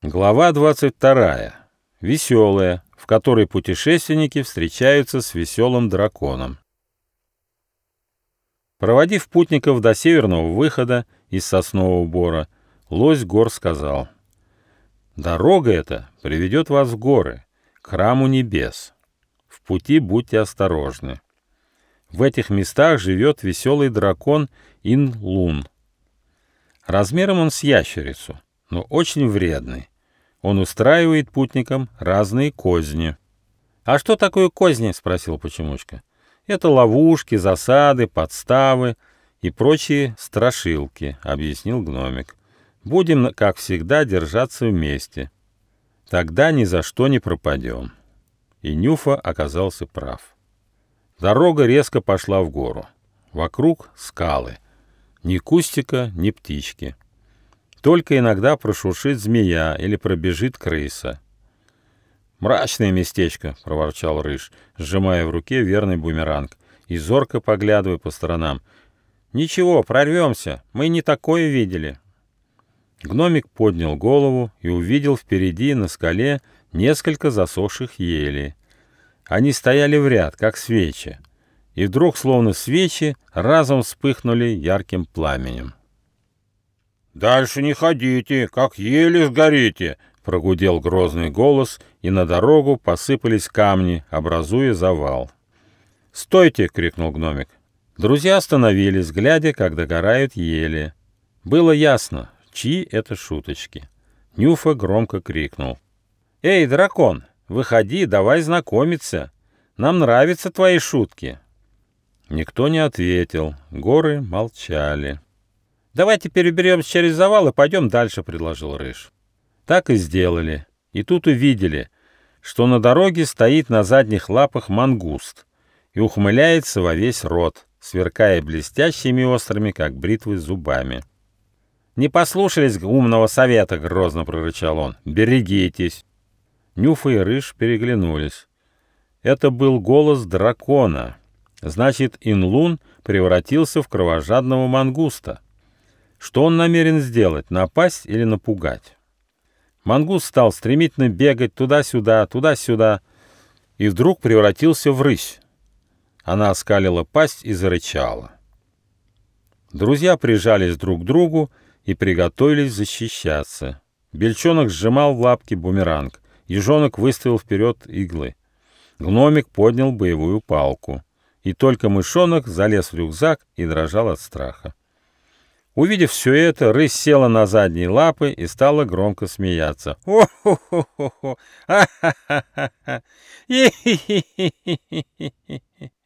Глава 22. Веселая, в которой путешественники встречаются с веселым драконом. Проводив путников до северного выхода из Соснового Бора, лось гор сказал: «Дорога эта приведет вас в горы, к храму небес. В пути будьте осторожны. В этих местах живет веселый дракон Ин-Лун. Размером он с ящерицу, но очень вредный. Он устраивает путникам разные козни». «А что такое козни?» — спросил Почемучка. «Это ловушки, засады, подставы и прочие страшилки», — объяснил гномик. «Будем, как всегда, держаться вместе. Тогда ни за что не пропадем». И Нюфа оказался прав. Дорога резко пошла в гору. Вокруг скалы. Ни кустика, ни птички. Только иногда прошуршит змея или пробежит крыса. «Мрачное местечко», — проворчал Рыж, сжимая в руке верный бумеранг и зорко поглядывая по сторонам. «Ничего, прорвемся, мы не такое видели». Гномик поднял голову и увидел впереди на скале несколько засохших елей. Они стояли в ряд, как свечи, и вдруг, словно свечи, разом вспыхнули ярким пламенем. «Дальше не ходите, как ели сгорите!» — прогудел грозный голос, и на дорогу посыпались камни, образуя завал. «Стойте!» — крикнул гномик. Друзья остановились, глядя, как догорают ели. Было ясно, чьи это шуточки. Нюфа громко крикнул: «Эй, дракон, выходи, давай знакомиться. Нам нравятся твои шутки». Никто не ответил, горы молчали. «Давайте переберемся через завал и пойдем дальше», — предложил Рыж. Так и сделали. И тут увидели, что на дороге стоит на задних лапах мангуст и ухмыляется во весь рот, сверкая блестящими острыми, как бритвы, зубами. «Не послушались умного совета», — грозно прорычал он. «Берегитесь». Нюфа и Рыж переглянулись. Это был голос дракона. Значит, Ин-Лун превратился в кровожадного мангуста. Что он намерен сделать, напасть или напугать? Мангуст стал стремительно бегать туда-сюда, и вдруг превратился в рысь. Она оскалила пасть и зарычала. Друзья прижались друг к другу и приготовились защищаться. Бельчонок сжимал в лапке бумеранг, ежонок выставил вперед иглы. Гномик поднял боевую палку, и только мышонок залез в рюкзак и дрожал от страха. Увидев все это, рысь села на задние лапы и стала громко смеяться. «О-хо-хо-хо-хо! А-ха-ха-ха-ха! И-хи-хи-хи-хи-хи!»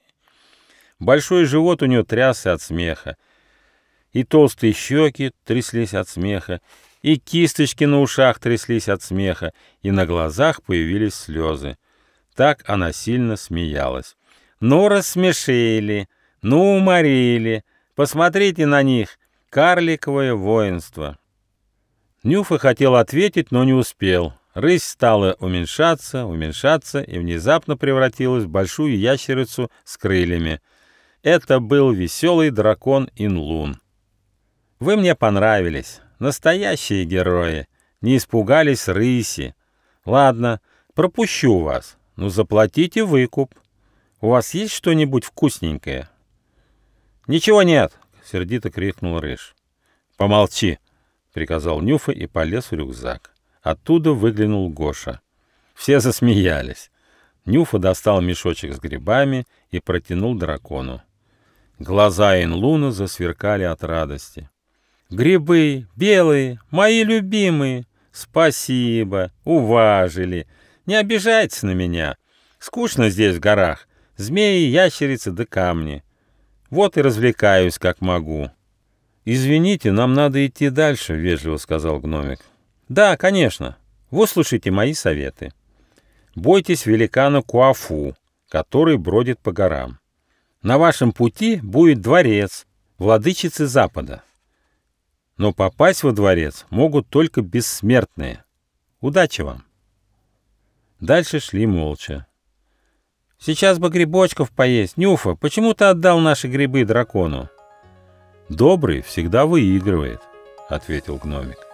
Большой живот у нее трясся от смеха, и толстые щеки тряслись от смеха, и кисточки на ушах тряслись от смеха, и на глазах появились слезы. Так она сильно смеялась. «Ну, рассмешили, ну, уморили, посмотрите на них! Карликовое воинство!» Нюфа хотел ответить, но не успел. Рысь стала уменьшаться и внезапно превратилась в большую ящерицу с крыльями. Это был веселый дракон Ин-Лун. «Вы мне понравились, настоящие герои, не испугались рыси. Ладно, пропущу вас, но заплатите выкуп. У вас есть что-нибудь вкусненькое?» «Ничего нет!» — сердито крикнул Рыж. «Помолчи!» — приказал Нюфа и полез в рюкзак. Оттуда выглянул Гоша. Все засмеялись. Нюфа достал мешочек с грибами и протянул дракону. Глаза Ин-Луна засверкали от радости. «Грибы, белые, мои любимые! Спасибо, уважили! Не обижайтесь на меня! Скучно здесь в горах, змеи, ящерицы да камни. Вот и развлекаюсь, как могу». «Извините, нам надо идти дальше», — вежливо сказал гномик. «Да, конечно. Выслушайте мои советы. Бойтесь великана Куафу, который бродит по горам. На вашем пути будет дворец владычицы Запада. Но попасть во дворец могут только бессмертные. Удачи вам». Дальше шли молча. «Сейчас бы грибочков поесть. Нюфа, почему ты отдал наши грибы дракону?» «Добрый всегда выигрывает», — ответил гномик.